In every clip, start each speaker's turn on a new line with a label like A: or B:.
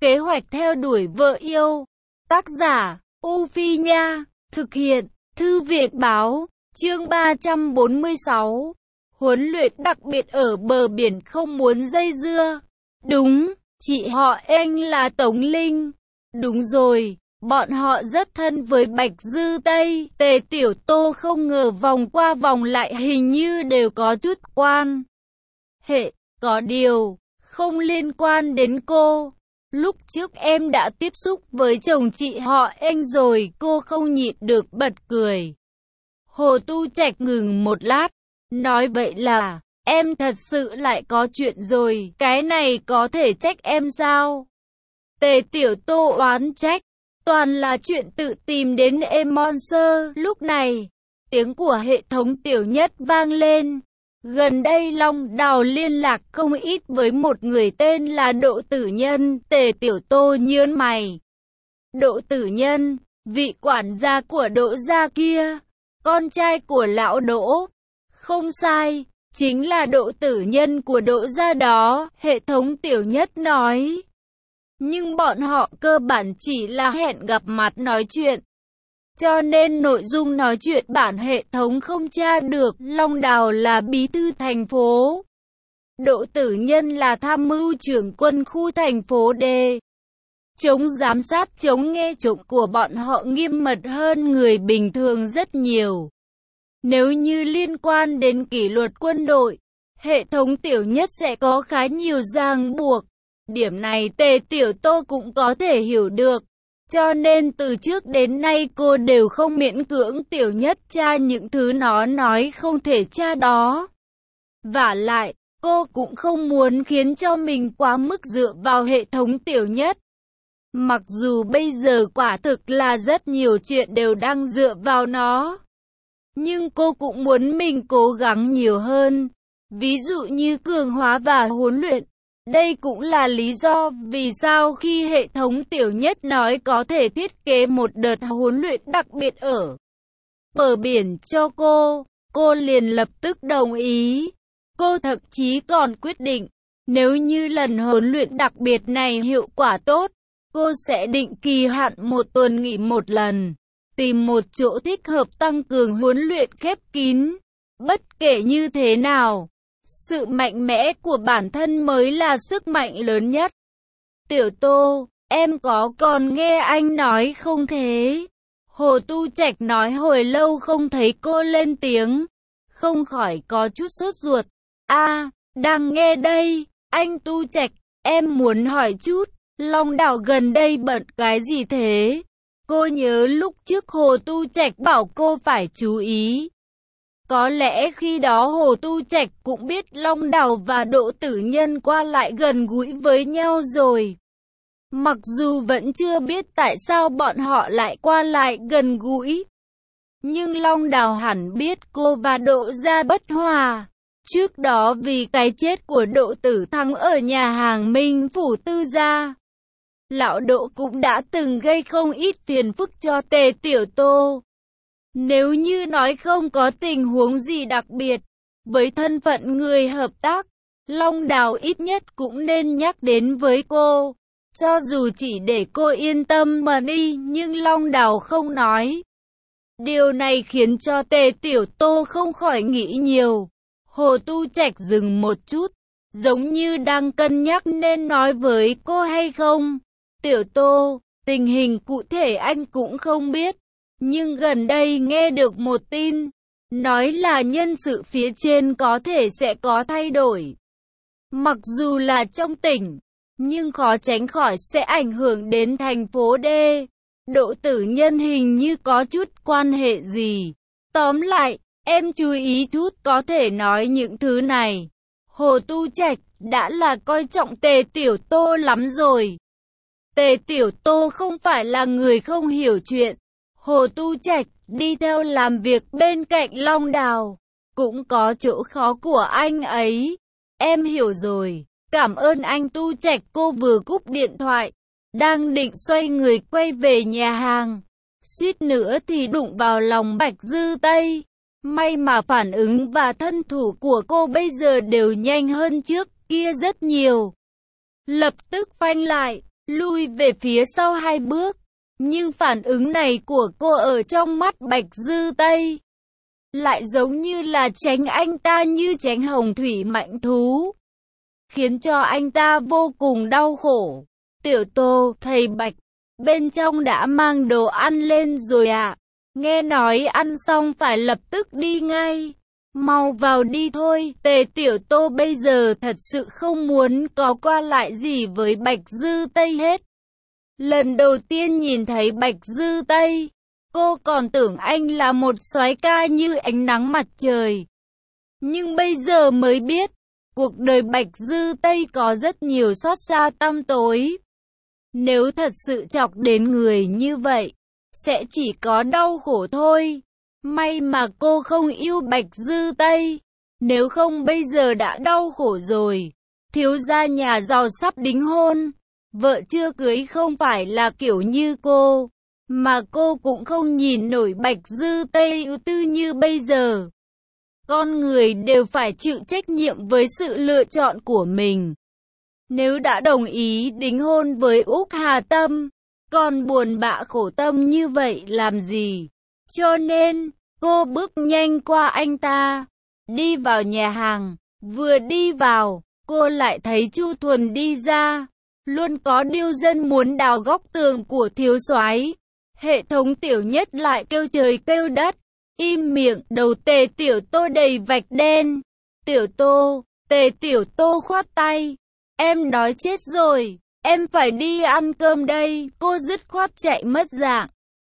A: Kế hoạch theo đuổi vợ yêu. Tác giả, U Phi Nha. Thực hiện, Thư viện Báo. Chương 346. Huấn luyện đặc biệt ở bờ biển không muốn dây dưa. Đúng, chị họ anh là Tống Linh. Đúng rồi, bọn họ rất thân với Bạch Dư Tây. Tề Tiểu Tô không ngờ vòng qua vòng lại hình như đều có chút quan hệ, có điều không liên quan đến cô. Lúc trước em đã tiếp xúc với chồng chị họ anh rồi, cô không nhịn được bật cười. Hồ Tu Trạch ngừng một lát, nói vậy là, em thật sự lại có chuyện rồi, cái này có thể trách em sao? Tề Tiểu Tô oán trách, toàn là chuyện tự tìm đến em Monster. Lúc này, tiếng của hệ thống Tiểu Nhất vang lên. Gần đây Long Đào liên lạc không ít với một người tên là Đỗ Tử Nhân. Tề Tiểu Tô nhớn mày. Đỗ Tử Nhân, vị quản gia của Đỗ gia kia, con trai của lão Đỗ. Không sai, chính là Đỗ Tử Nhân của Đỗ gia đó, hệ thống Tiểu Nhất nói. Nhưng bọn họ cơ bản chỉ là hẹn gặp mặt nói chuyện, cho nên nội dung nói chuyện bản hệ thống không tra được. Long Đào là bí thư thành phố, Đỗ Tử Nhân là tham mưu trưởng quân khu thành phố D. Chống giám sát, chống nghe trộm của bọn họ nghiêm mật hơn người bình thường rất nhiều. Nếu như liên quan đến kỷ luật quân đội, hệ thống Tiểu Nhất sẽ có khá nhiều ràng buộc. Điểm này Tề Tiểu Tô cũng có thể hiểu được. Cho nên từ trước đến nay cô đều không miễn cưỡng Tiểu Nhất tra những thứ nó nói không thể tra đó. Vả lại, cô cũng không muốn khiến cho mình quá mức dựa vào hệ thống Tiểu Nhất. Mặc dù bây giờ quả thực là rất nhiều chuyện đều đang dựa vào nó, nhưng cô cũng muốn mình cố gắng nhiều hơn. Ví dụ như cường hóa và huấn luyện. Đây cũng là lý do vì sao khi hệ thống Tiểu Nhất nói có thể thiết kế một đợt huấn luyện đặc biệt ở bờ biển cho cô liền lập tức đồng ý. Cô thậm chí còn quyết định, nếu như lần huấn luyện đặc biệt này hiệu quả tốt, cô sẽ định kỳ hạn một tuần nghỉ một lần, tìm một chỗ thích hợp tăng cường huấn luyện khép kín. Bất kể như thế nào, sự mạnh mẽ của bản thân mới là sức mạnh lớn nhất. Tiểu Tô, em có còn nghe anh nói không thế? Hồ Tu Trạch nói hồi lâu không thấy cô lên tiếng, không khỏi có chút sốt ruột. Đang nghe đây, anh Tu Trạch, em muốn hỏi chút, Long Đào gần đây bận cái gì thế? Cô nhớ lúc trước Hồ Tu Trạch bảo cô phải chú ý. Có lẽ khi đó Hồ Tu Trạch cũng biết Long Đào và Đỗ Tử Nhân qua lại gần gũi với nhau rồi. Mặc dù vẫn chưa biết tại sao bọn họ lại qua lại gần gũi, nhưng Long Đào hẳn biết cô và Đỗ gia bất hòa. Trước đó vì cái chết của Đỗ Tử Thắng ở nhà hàng Minh Phủ Tư gia, lão Đỗ cũng đã từng gây không ít phiền phức cho Tề Tiểu Tô. Nếu như nói không có tình huống gì đặc biệt, với thân phận người hợp tác, Long Đào ít nhất cũng nên nhắc đến với cô. Cho dù chỉ để cô yên tâm mà đi, nhưng Long Đào không nói. Điều này khiến cho Tề Tiểu Tô không khỏi nghĩ nhiều. Hồ Tu Trạch dừng một chút, giống như đang cân nhắc nên nói với cô hay không. Tiểu Tô, tình hình cụ thể anh cũng không biết. Nhưng gần đây nghe được một tin, nói là nhân sự phía trên có thể sẽ có thay đổi. Mặc dù là trong tỉnh, nhưng khó tránh khỏi sẽ ảnh hưởng đến thành phố D. Đỗ Tử Nhân hình như có chút quan hệ gì. Tóm lại, em chú ý chút, có thể nói những thứ này. Hồ Tu Trạch đã là coi trọng Tề Tiểu Tô lắm rồi. Tề Tiểu Tô không phải là người không hiểu chuyện. Hồ Tu Trạch đi theo làm việc bên cạnh Long Đào, cũng có chỗ khó của anh ấy. Em hiểu rồi, cảm ơn anh Tu Trạch. Cô vừa cúp điện thoại, đang định xoay người quay về nhà hàng, suýt nữa thì đụng vào lòng Bạch Dư Tây. May mà phản ứng và thân thủ của cô bây giờ đều nhanh hơn trước kia rất nhiều. Lập tức phanh lại, lui về phía sau 2 bước. Nhưng phản ứng này của cô ở trong mắt Bạch Dư Tây lại giống như là tránh anh ta như tránh hồng thủy mãnh thú, khiến cho anh ta vô cùng đau khổ. Tiểu Tô, thầy Bạch, bên trong đã mang đồ ăn lên rồi ạ. Nghe nói ăn xong phải lập tức đi ngay. Mau vào đi thôi. Tề Tiểu Tô bây giờ thật sự không muốn có qua lại gì với Bạch Dư Tây hết. Lần đầu tiên nhìn thấy Bạch Dư Tây, cô còn tưởng anh là một soái ca như ánh nắng mặt trời. Nhưng bây giờ mới biết, cuộc đời Bạch Dư Tây có rất nhiều xót xa tăm tối. Nếu thật sự chọc đến người như vậy, sẽ chỉ có đau khổ thôi. May mà cô không yêu Bạch Dư Tây, nếu không bây giờ đã đau khổ rồi. Thiếu gia nhà giàu sắp đính hôn, vợ chưa cưới không phải là kiểu như cô, mà cô cũng không nhìn nổi Bạch Dư Tây ưu tư như bây giờ. Con người đều phải chịu trách nhiệm với sự lựa chọn của mình. Nếu đã đồng ý đính hôn với Úc Hà Tâm, còn buồn bã khổ tâm như vậy làm gì? Cho nên, cô bước nhanh qua anh ta, đi vào nhà hàng. Vừa đi vào, cô lại thấy Chu Thuần đi ra. Luôn có điêu dân muốn đào góc tường của thiếu soái. Hệ thống Tiểu Nhất lại kêu trời kêu đất. Im miệng, đầu Tề Tiểu Tô đầy vạch đen. Tiểu Tô, Tề Tiểu Tô khoát tay. Em đói chết rồi, em phải đi ăn cơm đây. Cô dứt khoát chạy mất dạng.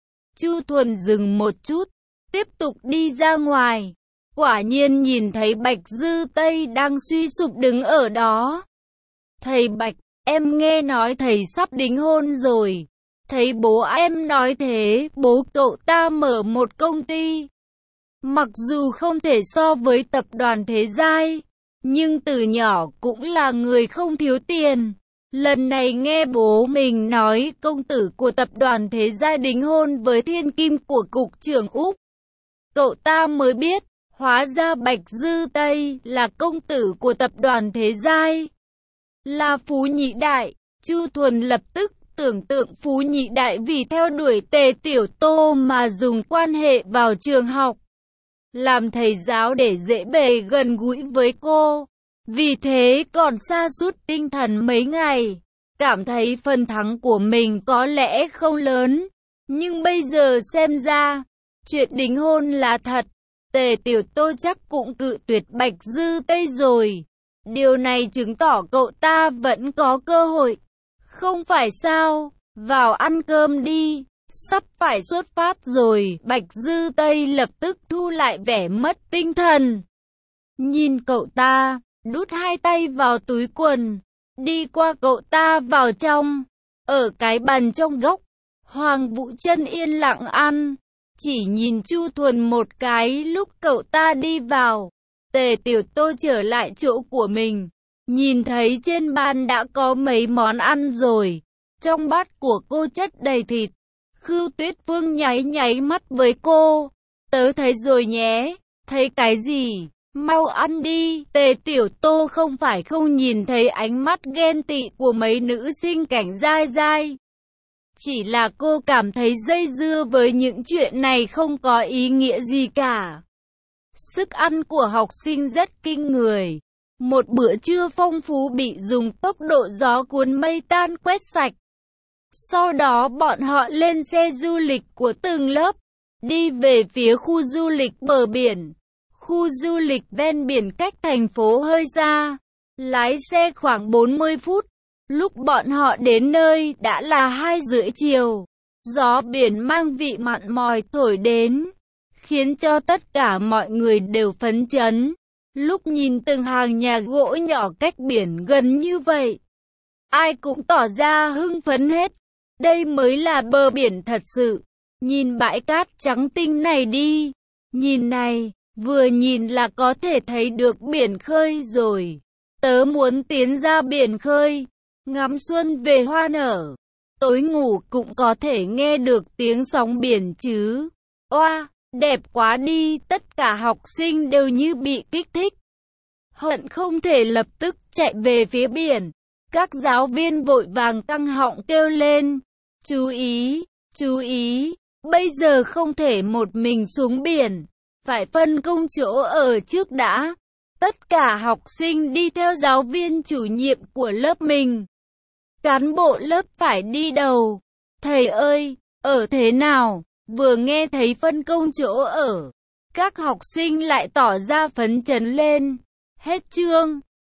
A: Chu Thuần dừng một chút, tiếp tục đi ra ngoài. Quả nhiên nhìn thấy Bạch Dư Tây đang suy sụp đứng ở đó. Thầy Bạch, em nghe nói thầy sắp đính hôn rồi. Thấy bố em nói thế, bố cậu ta mở một công ty. Mặc dù không thể so với tập đoàn Thế Giai, nhưng từ nhỏ cũng là người không thiếu tiền. Lần này nghe bố mình nói công tử của tập đoàn Thế Giai đính hôn với thiên kim của cục trưởng Úc. Cậu ta mới biết, hóa ra Bạch Dư Tây là công tử của tập đoàn Thế Giai. Là Phú Nhị Đại. Chu Thuần lập tức tưởng tượng Phú Nhị Đại vì theo đuổi Tề Tiểu Tô mà dùng quan hệ vào trường học, làm thầy giáo để dễ bề gần gũi với cô. Vì thế còn sa sút tinh thần mấy ngày, cảm thấy phần thắng của mình có lẽ không lớn. Nhưng bây giờ xem ra, chuyện đính hôn là thật. Tề Tiểu Tô chắc cũng cự tuyệt Bạch Dư Tây rồi. Điều này chứng tỏ cậu ta vẫn có cơ hội. Không phải sao, vào ăn cơm đi, sắp phải xuất phát rồi. Bạch Dư Tây lập tức thu lại vẻ mất tinh thần. Nhìn cậu ta, đút 2 tay vào túi quần, đi qua cậu ta vào trong. Ở cái bàn trong góc, Hoàng Vũ Chân yên lặng ăn, chỉ nhìn Chu Thuần một cái lúc cậu ta đi vào. Tề Tiểu Tô trở lại chỗ của mình, nhìn thấy trên bàn đã có mấy món ăn rồi. Trong bát của cô chất đầy thịt. Khưu Tuyết Phương nháy nháy mắt với cô. Tớ thấy rồi nhé. Thấy cái gì? Mau ăn đi. Tề Tiểu Tô không phải không nhìn thấy ánh mắt ghen tị của mấy nữ sinh cảnh dai dai. Chỉ là cô cảm thấy dây dưa với những chuyện này không có ý nghĩa gì cả. Sức ăn của học sinh rất kinh người. Một bữa trưa phong phú bị dùng tốc độ gió cuốn mây tan quét sạch. Sau đó bọn họ lên xe du lịch của từng lớp, đi về phía khu du lịch bờ biển. Khu du lịch ven biển cách thành phố hơi xa, lái xe khoảng 40 phút. Lúc bọn họ đến nơi đã là 2:30 chiều. Gió biển mang vị mặn mòi thổi đến, khiến cho tất cả mọi người đều phấn chấn. Lúc nhìn từng hàng nhà gỗ nhỏ cách biển gần như vậy, ai cũng tỏ ra hưng phấn hết. Đây mới là bờ biển thật sự. Nhìn bãi cát trắng tinh này đi. Nhìn này, vừa nhìn là có thể thấy được biển khơi rồi. Tớ muốn tiến ra biển khơi, ngắm xuân về hoa nở. Tối ngủ cũng có thể nghe được tiếng sóng biển chứ. Oa, đẹp quá đi. Tất cả học sinh đều như bị kích thích, hận không thể lập tức chạy về phía biển. Các giáo viên vội vàng căng họng kêu lên. Chú ý, bây giờ không thể một mình xuống biển, phải phân công chỗ ở trước đã. Tất cả học sinh đi theo giáo viên chủ nhiệm của lớp mình. Cán bộ lớp phải đi đầu. Thầy ơi, ở thế nào? Vừa nghe thấy phân công chỗ ở, các học sinh lại tỏ ra phấn chấn lên. Hết chương.